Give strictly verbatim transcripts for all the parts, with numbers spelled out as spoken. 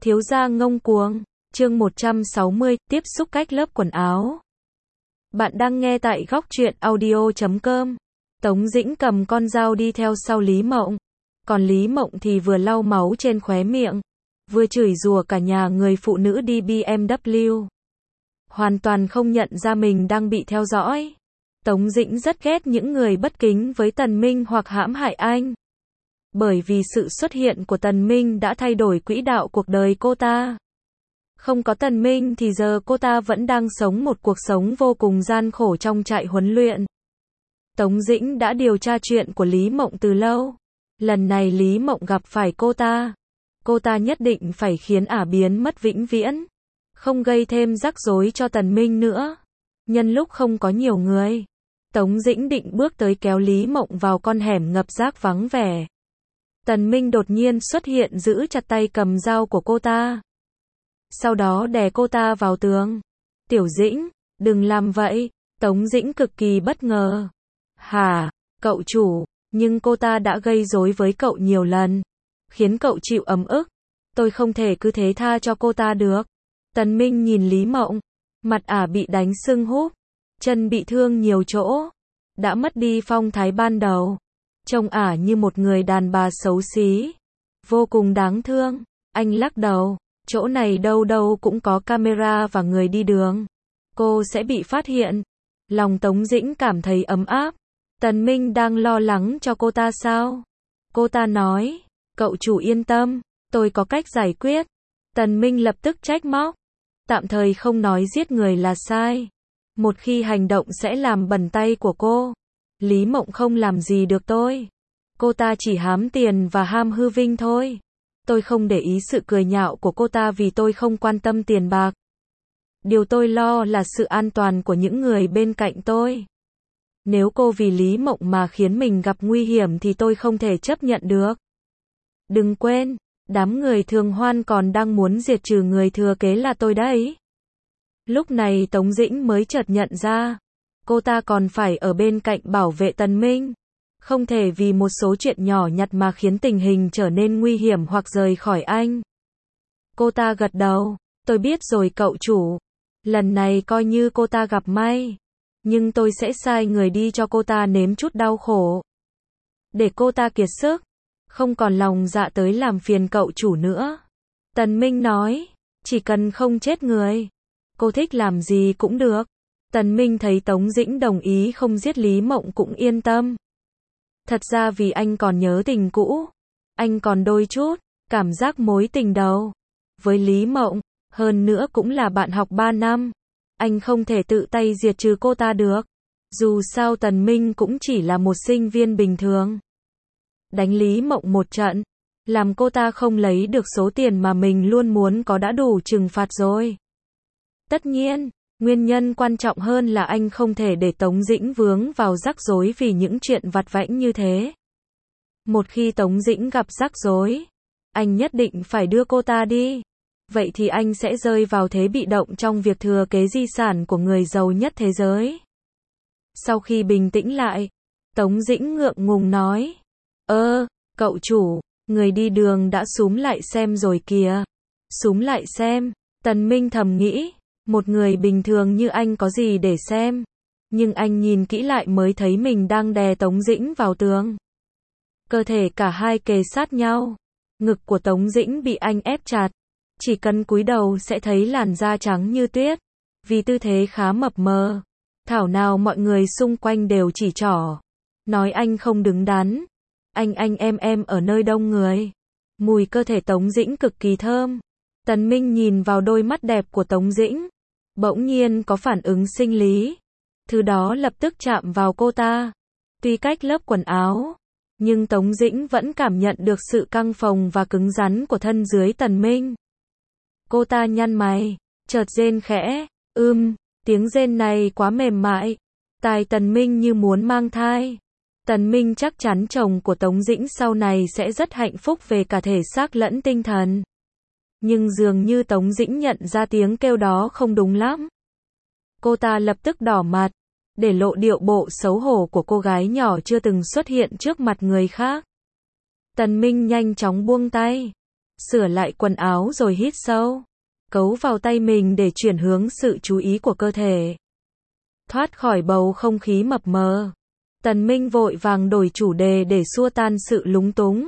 Thiếu gia ngông cuồng, chương một trăm sáu mươi, tiếp xúc cách lớp quần áo. Bạn đang nghe tại góc truyện audio chấm com. Tống Dĩnh cầm con dao đi theo sau Lý Mộng. Còn Lý Mộng thì vừa lau máu trên khóe miệng, vừa chửi rủa cả nhà người phụ nữ đi bê em vê. Hoàn toàn không nhận ra mình đang bị theo dõi. Tống Dĩnh rất ghét những người bất kính với Tần Minh hoặc hãm hại anh. Bởi vì sự xuất hiện của Tần Minh đã thay đổi quỹ đạo cuộc đời cô ta. Không có Tần Minh thì giờ cô ta vẫn đang sống một cuộc sống vô cùng gian khổ trong trại huấn luyện. Tống Dĩnh đã điều tra chuyện của Lý Mộng từ lâu. Lần này Lý Mộng gặp phải cô ta. Cô ta nhất định phải khiến ả biến mất vĩnh viễn. Không gây thêm rắc rối cho Tần Minh nữa. Nhân lúc không có nhiều người, Tống Dĩnh định bước tới kéo Lý Mộng vào con hẻm ngập rác vắng vẻ. Tần Minh đột nhiên xuất hiện giữ chặt tay cầm dao của cô ta. Sau đó đè cô ta vào tường. Tiểu Dĩnh, đừng làm vậy. Tống Dĩnh cực kỳ bất ngờ. Hả, cậu chủ, nhưng cô ta đã gây rối với cậu nhiều lần, khiến cậu chịu ấm ức. Tôi không thể cứ thế tha cho cô ta được. Tần Minh nhìn Lý Mộng. Mặt ả bị đánh sưng húp. Chân bị thương nhiều chỗ. Đã mất đi phong thái ban đầu. Trông ả như một người đàn bà xấu xí. Vô cùng đáng thương. Anh lắc đầu. Chỗ này đâu đâu cũng có camera và người đi đường. Cô sẽ bị phát hiện. Lòng Tống Dĩnh cảm thấy ấm áp. Tần Minh đang lo lắng cho cô ta sao? Cô ta nói. Cậu chủ yên tâm. Tôi có cách giải quyết. Tần Minh lập tức trách móc. Tạm thời không nói giết người là sai. Một khi hành động sẽ làm bẩn tay của cô. Lý Mộng không làm gì được tôi. Cô ta chỉ hám tiền và ham hư vinh thôi. Tôi không để ý sự cười nhạo của cô ta vì tôi không quan tâm tiền bạc. Điều tôi lo là sự an toàn của những người bên cạnh tôi. Nếu cô vì Lý Mộng mà khiến mình gặp nguy hiểm thì tôi không thể chấp nhận được. Đừng quên, đám người Thường Hoan còn đang muốn diệt trừ người thừa kế là tôi đấy. Lúc này Tống Dĩnh mới chợt nhận ra. Cô ta còn phải ở bên cạnh bảo vệ Tần Minh. Không thể vì một số chuyện nhỏ nhặt mà khiến tình hình trở nên nguy hiểm hoặc rời khỏi anh. Cô ta gật đầu. Tôi biết rồi cậu chủ. Lần này coi như cô ta gặp may. Nhưng tôi sẽ sai người đi cho cô ta nếm chút đau khổ. Để cô ta kiệt sức. Không còn lòng dạ tới làm phiền cậu chủ nữa. Tần Minh nói. Chỉ cần không chết người. Cô thích làm gì cũng được. Tần Minh thấy Tống Dĩnh đồng ý không giết Lý Mộng cũng yên tâm. Thật ra vì anh còn nhớ tình cũ. Anh còn đôi chút cảm giác mối tình đầu với Lý Mộng. Hơn nữa cũng là bạn học ba năm. Anh không thể tự tay diệt trừ cô ta được. Dù sao Tần Minh cũng chỉ là một sinh viên bình thường. Đánh Lý Mộng một trận, làm cô ta không lấy được số tiền mà mình luôn muốn có đã đủ trừng phạt rồi. Tất nhiên, nguyên nhân quan trọng hơn là anh không thể để Tống Dĩnh vướng vào rắc rối vì những chuyện vặt vãnh như thế. Một khi Tống Dĩnh gặp rắc rối, anh nhất định phải đưa cô ta đi. Vậy thì anh sẽ rơi vào thế bị động trong việc thừa kế di sản của người giàu nhất thế giới. Sau khi bình tĩnh lại, Tống Dĩnh ngượng ngùng nói. Ơ, cậu chủ, người đi đường đã xúm lại xem rồi kìa. Xúm lại xem, Tần Minh thầm nghĩ. Một người bình thường như anh có gì để xem. Nhưng anh nhìn kỹ lại mới thấy mình đang đè Tống Dĩnh vào tường. Cơ thể cả hai kề sát nhau. Ngực của Tống Dĩnh bị anh ép chặt. Chỉ cần cúi đầu sẽ thấy làn da trắng như tuyết. Vì tư thế khá mập mờ. Thảo nào mọi người xung quanh đều chỉ trỏ. Nói anh không đứng đắn. Anh anh em em ở nơi đông người. Mùi cơ thể Tống Dĩnh cực kỳ thơm. Tần Minh nhìn vào đôi mắt đẹp của Tống Dĩnh. Bỗng nhiên có phản ứng sinh lý. Thứ đó lập tức chạm vào cô ta. Tuy cách lớp quần áo, nhưng Tống Dĩnh vẫn cảm nhận được sự căng phồng và cứng rắn của thân dưới Tần Minh. Cô ta nhăn mày, chợt rên khẽ. Ưm, tiếng rên này quá mềm mại. Tai Tần Minh như muốn mang thai. Tần Minh chắc chắn chồng của Tống Dĩnh sau này sẽ rất hạnh phúc về cả thể xác lẫn tinh thần. Nhưng dường như Tống Dĩnh nhận ra tiếng kêu đó không đúng lắm. Cô ta lập tức đỏ mặt, để lộ điệu bộ xấu hổ của cô gái nhỏ chưa từng xuất hiện trước mặt người khác. Tần Minh nhanh chóng buông tay. sửa lại quần áo rồi hít sâu, cấu vào tay mình để chuyển hướng sự chú ý của cơ thể. Thoát khỏi bầu không khí mập mờ, Tần Minh vội vàng đổi chủ đề để xua tan sự lúng túng.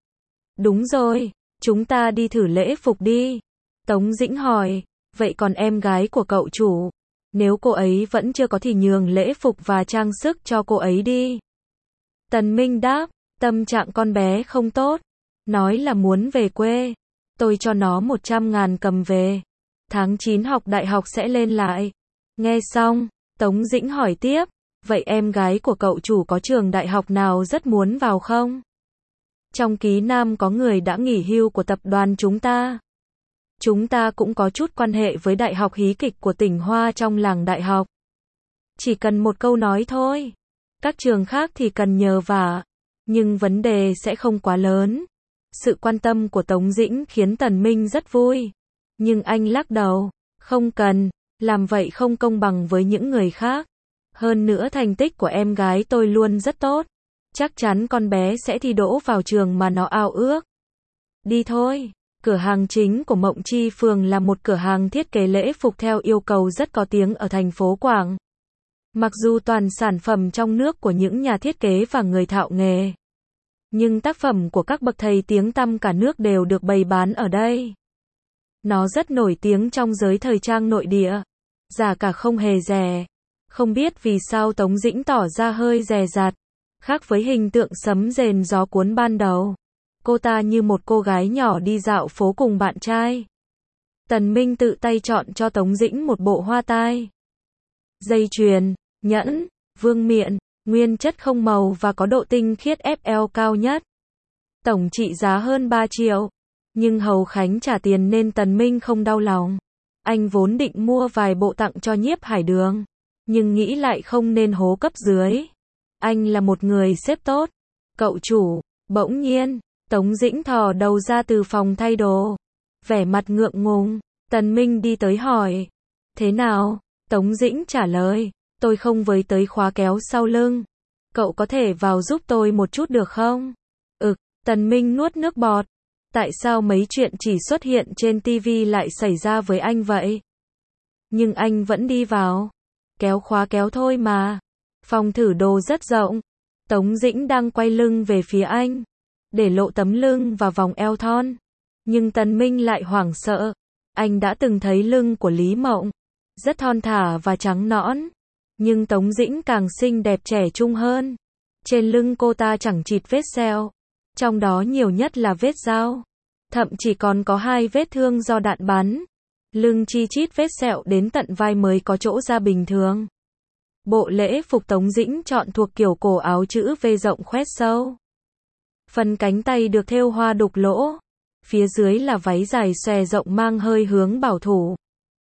Đúng rồi, chúng ta đi thử lễ phục đi. Tống Dĩnh hỏi, vậy còn em gái của cậu chủ? Nếu cô ấy vẫn chưa có thì nhường lễ phục và trang sức cho cô ấy đi. Tần Minh đáp, tâm trạng con bé không tốt. Nói là muốn về quê. Tôi cho nó một trăm ngàn cầm về. Tháng chín học đại học sẽ lên lại. Nghe xong, Tống Dĩnh hỏi tiếp, vậy em gái của cậu chủ có trường đại học nào rất muốn vào không? Trong ký nam có người đã nghỉ hưu của tập đoàn chúng ta. Chúng ta cũng có chút quan hệ với đại học hí kịch của tỉnh Hoa trong làng đại học. Chỉ cần một câu nói thôi. Các trường khác thì cần nhờ vả, nhưng vấn đề sẽ không quá lớn. Sự quan tâm của Tống Dĩnh khiến Tần Minh rất vui. Nhưng anh lắc đầu, không cần, làm vậy không công bằng với những người khác. Hơn nữa thành tích của em gái tôi luôn rất tốt. Chắc chắn con bé sẽ thi đỗ vào trường mà nó ao ước. Đi thôi. Cửa hàng chính của Mộng Chi Phường là một cửa hàng thiết kế lễ phục theo yêu cầu rất có tiếng ở thành phố Quảng. Mặc dù toàn sản phẩm trong nước của những nhà thiết kế và người thạo nghề, nhưng tác phẩm của các bậc thầy tiếng tăm cả nước đều được bày bán ở đây. Nó rất nổi tiếng trong giới thời trang nội địa. Giá cả không hề rẻ. Không biết vì sao Tống Dĩnh tỏ ra hơi dè dặt. Khác với hình tượng sấm rền gió cuốn ban đầu. Cô ta như một cô gái nhỏ đi dạo phố cùng bạn trai. Tần Minh tự tay chọn cho Tống Dĩnh một bộ hoa tai, dây chuyền, nhẫn, vương miện, nguyên chất không màu và có độ tinh khiết ép lờ cao nhất. Tổng trị giá hơn ba triệu. Nhưng Hầu Khánh trả tiền nên Tần Minh không đau lòng. Anh vốn định mua vài bộ tặng cho Nhiếp Hải Đường, nhưng nghĩ lại không nên hố cấp dưới. Anh là một người sếp tốt. Cậu chủ, bỗng nhiên, Tống Dĩnh thò đầu ra từ phòng thay đồ. Vẻ mặt ngượng ngùng, Tần Minh đi tới hỏi. Thế nào? Tống Dĩnh trả lời, tôi không với tới khóa kéo sau lưng. Cậu có thể vào giúp tôi một chút được không? Ực, Tần Minh nuốt nước bọt. Tại sao mấy chuyện chỉ xuất hiện trên ti vi lại xảy ra với anh vậy? Nhưng anh vẫn đi vào. Kéo khóa kéo thôi mà. Phòng thử đồ rất rộng. Tống Dĩnh đang quay lưng về phía anh, để lộ tấm lưng và vòng eo thon. Nhưng Tần Minh lại hoảng sợ. Anh đã từng thấy lưng của Lý Mộng, rất thon thả và trắng nõn. Nhưng Tống Dĩnh càng xinh đẹp trẻ trung hơn. Trên lưng cô ta chẳng chịt vết sẹo, trong đó nhiều nhất là vết dao. Thậm chí còn có hai vết thương do đạn bắn. Lưng chi chít vết sẹo đến tận vai mới có chỗ ra bình thường. Bộ lễ phục Tống Dĩnh chọn thuộc kiểu cổ áo chữ V rộng khoét sâu. Phần cánh tay được thêu hoa đục lỗ. Phía dưới là váy dài xòe rộng mang hơi hướng bảo thủ.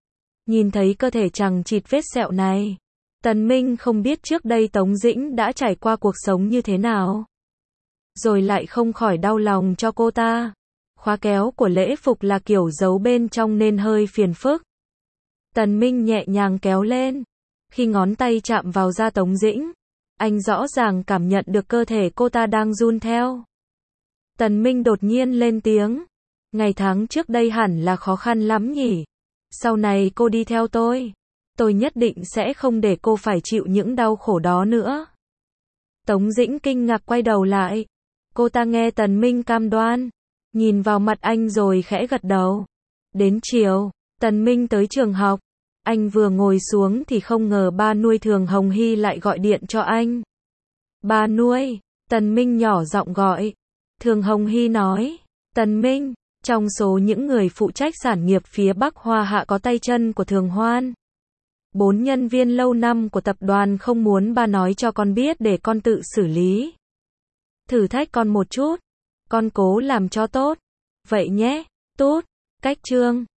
Nhìn thấy cơ thể chằng chịt vết sẹo này, Tần Minh không biết trước đây Tống Dĩnh đã trải qua cuộc sống như thế nào. Rồi lại không khỏi đau lòng cho cô ta. Khóa kéo của lễ phục là kiểu giấu bên trong nên hơi phiền phức. Tần Minh nhẹ nhàng kéo lên. Khi ngón tay chạm vào da Tống Dĩnh, anh rõ ràng cảm nhận được cơ thể cô ta đang run theo. Tần Minh đột nhiên lên tiếng. Ngày tháng trước đây hẳn là khó khăn lắm nhỉ. Sau này cô đi theo tôi, tôi nhất định sẽ không để cô phải chịu những đau khổ đó nữa. Tống Dĩnh kinh ngạc quay đầu lại. Cô ta nghe Tần Minh cam đoan, nhìn vào mặt anh rồi khẽ gật đầu. Đến chiều, Tần Minh tới trường học. Anh vừa ngồi xuống thì không ngờ ba nuôi Thường Hồng Hy lại gọi điện cho anh. Ba nuôi, Tần Minh nhỏ giọng gọi. Thường Hồng Hy nói, Tần Minh, trong số những người phụ trách sản nghiệp phía Bắc Hoa Hạ có tay chân của Thường Hoan. Bốn nhân viên lâu năm của tập đoàn không muốn ba nói cho con biết để con tự xử lý. Thử thách con một chút. Con cố làm cho tốt. Vậy nhé, tốt. Cách chương